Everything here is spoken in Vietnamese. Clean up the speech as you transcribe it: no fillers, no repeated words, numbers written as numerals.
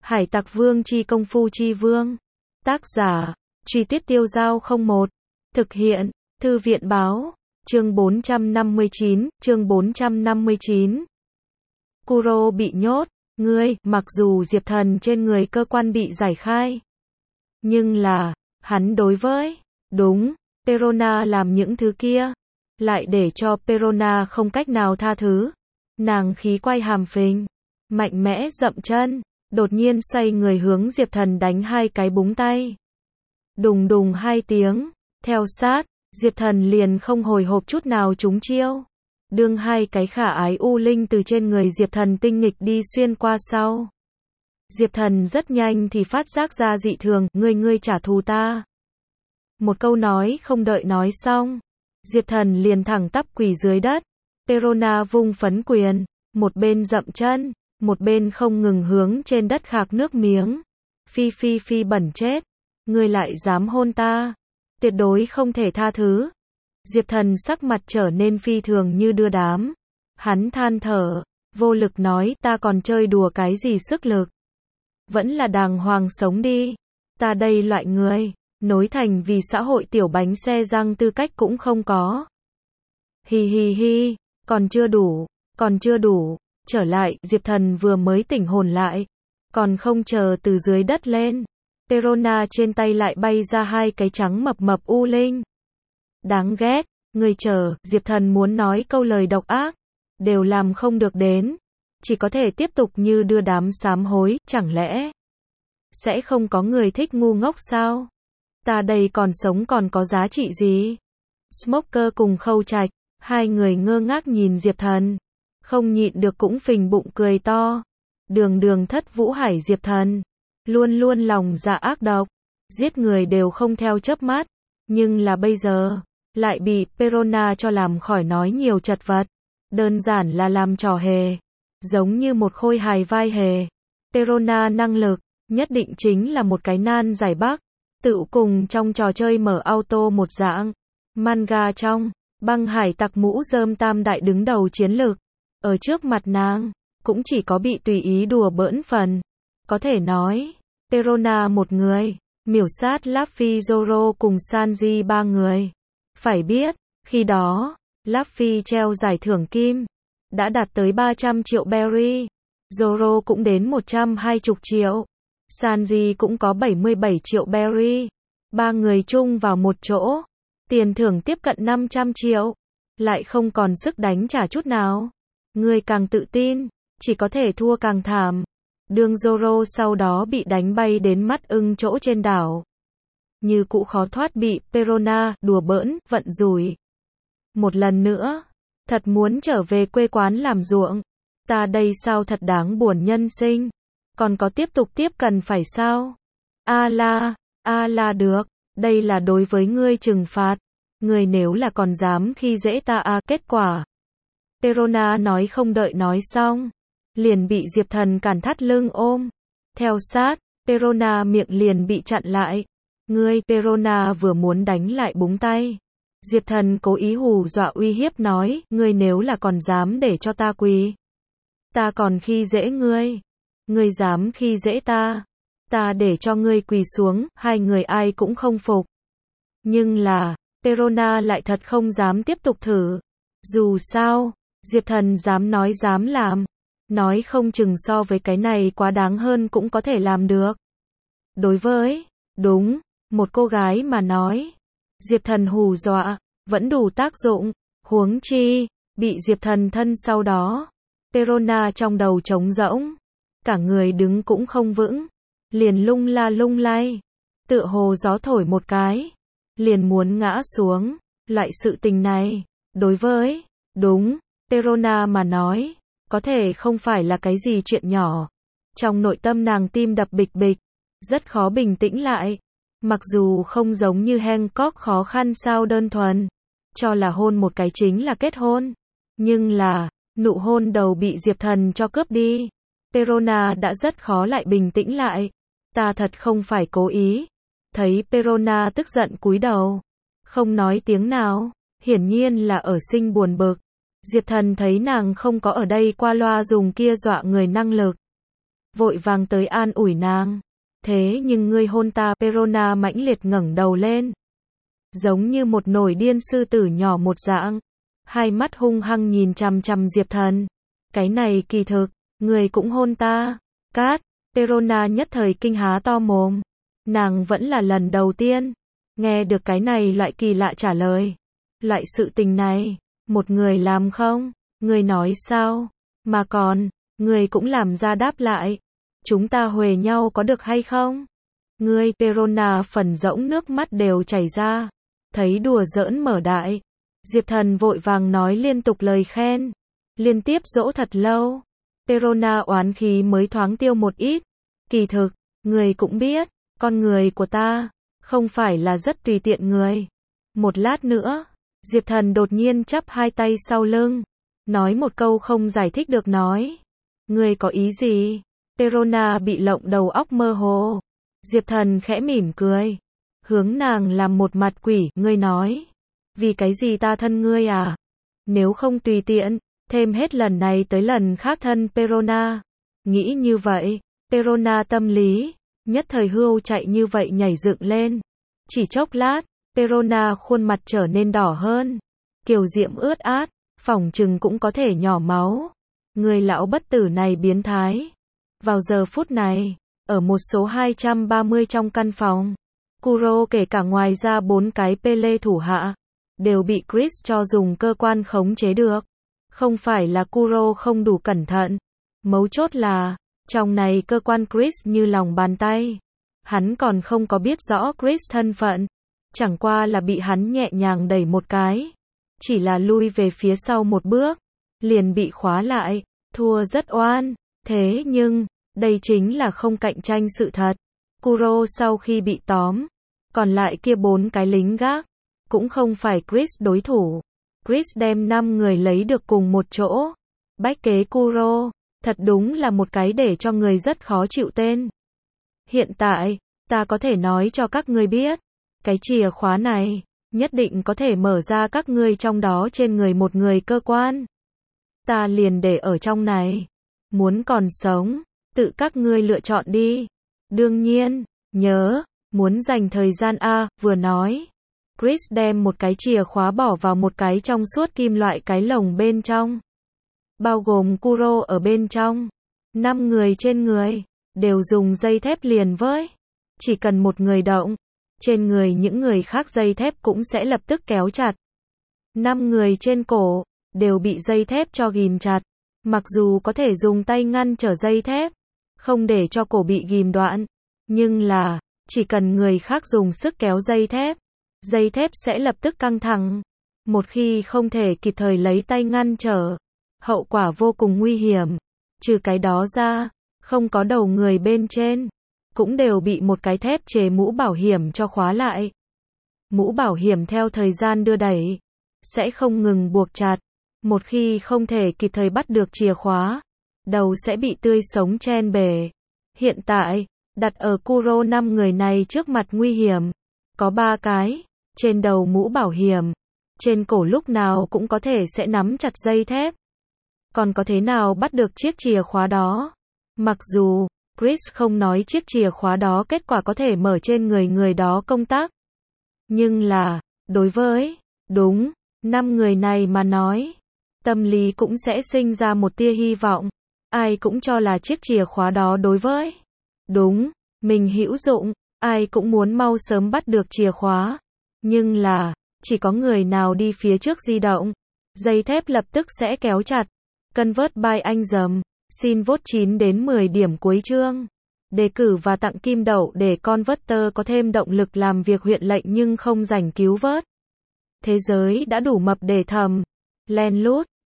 Hải Tặc Vương chi công phu chi vương. Tác giả, Truy Tuyết Tiêu Dao 01. Thực hiện, Thư viện báo. Chương 459. Kuro bị nhốt. Mặc dù Diệp Thần trên người cơ quan bị giải khai. Nhưng là, hắn đối với, Perona làm những thứ kia. Lại để cho Perona không cách nào tha thứ. Nàng khí quay hàm phình. Mạnh mẽ dậm chân. Đột nhiên xoay người hướng Diệp Thần đánh hai cái búng tay. Đùng đùng hai tiếng. Theo sát, Diệp Thần liền không hồi hộp chút nào trúng chiêu. Đương hai cái khả ái u linh từ trên người Diệp Thần tinh nghịch đi xuyên qua sau. Diệp Thần rất nhanh thì phát giác ra dị thường, ngươi trả thù ta. Một câu nói không đợi nói xong. Diệp Thần liền thẳng tắp quỳ dưới đất. Perona vung phấn quyền, một bên dậm chân, một bên không ngừng hướng trên đất khạc nước miếng. Phi bẩn chết. Ngươi lại dám hôn ta. Tuyệt đối không thể tha thứ. Diệp Thần sắc mặt trở nên phi thường như đưa đám. Hắn than thở, vô lực nói ta còn chơi đùa cái gì sức lực. Vẫn là đàng hoàng sống đi. Ta đây loại người, nối thành vì xã hội tiểu bánh xe răng tư cách cũng không có. Hi, còn chưa đủ. Trở lại, Diệp Thần vừa mới tỉnh hồn lại. Còn không chờ từ dưới đất lên. Perona trên tay lại bay ra hai cái trắng mập u linh. Đáng ghét, người chờ, Diệp Thần muốn nói câu lời độc ác. Đều làm không được đến. Chỉ có thể tiếp tục như đưa đám sám hối, chẳng lẽ sẽ không có người thích ngu ngốc sao? Ta đây còn sống còn có giá trị gì? Smoker cùng Khâu Trạch, hai người ngơ ngác nhìn Diệp Thần. Không nhịn được cũng phình bụng cười to. Đường thất vũ hải Diệp Thần. Luôn lòng dạ ác độc. Giết người đều không theo chớp mắt. Nhưng là bây giờ, lại bị Perona cho làm khỏi nói nhiều chật vật. Đơn giản là làm trò hề. Giống như một khôi hài vai hề. Perona năng lực, nhất định chính là một cái nan giải bắc. Tự cùng trong trò chơi mở auto một dạng. Manga trong, băng hải tặc mũ rơm tam đại đứng đầu chiến lược. Ở trước mặt nàng, cũng chỉ có bị tùy ý đùa bỡn phần. Có thể nói, Perona một người, miểu sát Luffy Zoro cùng Sanji ba người. Phải biết, khi đó, Luffy treo giải thưởng kim, đã đạt tới 300 triệu berry. Zoro cũng đến 120 triệu. Sanji cũng có 77 triệu berry. Ba người chung vào một chỗ. Tiền thưởng tiếp cận 500 triệu. Lại không còn sức đánh trả chút nào. Người càng tự tin, chỉ có thể thua càng thảm. Đường Zoro sau đó bị đánh bay đến mắt ưng chỗ trên đảo. Như cũ khó thoát bị Perona đùa bỡn, vận rủi. Một lần nữa, thật muốn trở về quê quán làm ruộng. Ta đây sao thật đáng buồn nhân sinh. Còn có tiếp cần phải sao? A la được, đây là đối với ngươi trừng phạt. Ngươi nếu là còn dám khi dễ ta kết quả. Perona nói không đợi nói xong. Liền bị Diệp Thần cản thắt lưng ôm. Theo sát, Perona miệng liền bị chặn lại. Perona vừa muốn đánh lại búng tay. Diệp Thần cố ý hù dọa uy hiếp nói, ngươi nếu là còn dám để cho ta quỳ. Ta còn khi dễ ngươi. Ngươi dám khi dễ ta. Ta để cho ngươi quỳ xuống, hai người ai cũng không phục. Nhưng là, Perona lại thật không dám tiếp tục thử. Dù sao, Diệp Thần dám nói dám làm. Nói không chừng so với cái này quá đáng hơn cũng có thể làm được. Đối với, một cô gái mà nói. Diệp Thần hù dọa, vẫn đủ tác dụng. Huống chi, bị Diệp Thần thân sau đó. Perona trong đầu trống rỗng. Cả người đứng cũng không vững. Liền lung lay. Tựa hồ gió thổi một cái. Liền muốn ngã xuống. Loại sự tình này, đối với, Perona mà nói. Có thể không phải là cái gì chuyện nhỏ. Trong nội tâm nàng tim đập bịch bịch. Rất khó bình tĩnh lại. Mặc dù không giống như Hancock khó khăn sao đơn thuần. Cho là hôn một cái chính là kết hôn. Nhưng là, nụ hôn đầu bị Diệp Thần cho cướp đi. Perona đã rất khó lại bình tĩnh lại. Ta thật không phải cố ý. Thấy Perona tức giận cúi đầu. Không nói tiếng nào. Hiển nhiên là ở sinh buồn bực. Diệp Thần thấy nàng không có ở đây qua loa dùng kia dọa người năng lực. vội vàng tới an ủi nàng. Thế nhưng ngươi hôn ta, Perona mãnh liệt ngẩng đầu lên. Giống như một nổi điên sư tử nhỏ một dạng. Hai mắt hung hăng nhìn chằm chằm Diệp Thần. Cái này kỳ thực, ngươi cũng hôn ta. Cát, Perona nhất thời kinh há to mồm. Nàng vẫn là lần đầu tiên nghe được cái này loại kỳ lạ trả lời. Loại sự tình này, một người làm không? Ngươi nói sao? Mà còn, ngươi cũng làm ra đáp lại. Chúng ta huề nhau có được hay không? Ngươi, Perona phần rỗng nước mắt đều chảy ra. Thấy đùa giỡn mở đại. Diệp Thần vội vàng nói liên tục lời khen. Liên tiếp dỗ thật lâu. Perona oán khí mới thoáng tiêu một ít. Kỳ thực, ngươi cũng biết, con người của ta, không phải là rất tùy tiện người. Một lát nữa, Diệp Thần đột nhiên chắp hai tay sau lưng. Nói một câu không giải thích được nói. Ngươi có ý gì? Perona bị lộng đầu óc mơ hồ. Diệp Thần khẽ mỉm cười. Hướng nàng làm một mặt quỷ, ngươi nói. Vì cái gì ta thân ngươi à? Nếu không tùy tiện, thêm hết lần này tới lần khác thân Perona. Nghĩ như vậy, Perona tâm lý, nhất thời hươu chạy như vậy nhảy dựng lên. Chỉ chốc lát, Perona khuôn mặt trở nên đỏ hơn. Kiều diễm ướt át, phỏng chừng cũng có thể nhỏ máu. Người lão bất tử này biến thái. Vào giờ phút này, ở một số 230 trong căn phòng, Kuro kể cả ngoài ra 4 cái Pele thủ hạ, đều bị Chris cho dùng cơ quan khống chế được. Không phải là Kuro không đủ cẩn thận. Mấu chốt là, trong này cơ quan Chris như lòng bàn tay. Hắn còn không có biết rõ Chris thân phận. Chẳng qua là bị hắn nhẹ nhàng đẩy một cái. Chỉ là lui về phía sau một bước. Liền bị khóa lại. Thua rất oan. Thế nhưng, đây chính là không cạnh tranh sự thật. Kuro sau khi bị tóm. Còn lại kia 4 cái lính gác. Cũng không phải Chris đối thủ. Chris đem 5 người lấy được cùng một chỗ. Bách kế Kuro. Thật đúng là một cái để cho người rất khó chịu tên. Hiện tại, ta có thể nói cho các ngươi biết. Cái chìa khóa này, nhất định có thể mở ra các ngươi trong đó trên người một người cơ quan. Ta liền để ở trong này. Muốn còn sống, tự các ngươi lựa chọn đi. Đương nhiên, nhớ, muốn dành thời gian vừa nói. Chris đem một cái chìa khóa bỏ vào một cái trong suốt kim loại cái lồng bên trong. Bao gồm Kuro ở bên trong. 5 người trên người, đều dùng dây thép liền với. Chỉ cần một người động, trên người những người khác dây thép cũng sẽ lập tức kéo chặt. 5 người trên cổ, đều bị dây thép cho ghìm chặt. Mặc dù có thể dùng tay ngăn trở dây thép, không để cho cổ bị ghìm đoạn. Nhưng là, chỉ cần người khác dùng sức kéo dây thép sẽ lập tức căng thẳng. Một khi không thể kịp thời lấy tay ngăn trở, hậu quả vô cùng nguy hiểm. Trừ cái đó ra, không có đầu người bên trên, cũng đều bị một cái thép chế mũ bảo hiểm cho khóa lại. Mũ bảo hiểm theo thời gian đưa đẩy, sẽ không ngừng buộc chặt. Một khi không thể kịp thời bắt được chìa khóa, đầu sẽ bị tươi sống chen bể. Hiện tại, đặt ở Kuro 5 người này trước mặt nguy hiểm. Có 3 cái, trên đầu mũ bảo hiểm, trên cổ lúc nào cũng có thể sẽ nắm chặt dây thép. Còn có thế nào bắt được chiếc chìa khóa đó? Mặc dù, Chris không nói chiếc chìa khóa đó kết quả có thể mở trên người đó công tác. Nhưng là, đối với, 5 người này mà nói, tâm lý cũng sẽ sinh ra một tia hy vọng. Ai cũng cho là chiếc chìa khóa đó đối với, mình hữu dụng, ai cũng muốn mau sớm bắt được chìa khóa. Nhưng là, chỉ có người nào đi phía trước di động, dây thép lập tức sẽ kéo chặt. Convert by anh dầm. Xin vote 9 đến 10 điểm cuối chương. Đề cử và tặng kim đậu để Converter có thêm động lực làm việc huyện lệnh nhưng không rảnh cứu vớt. Thế giới đã đủ mập để thầm. Len lút.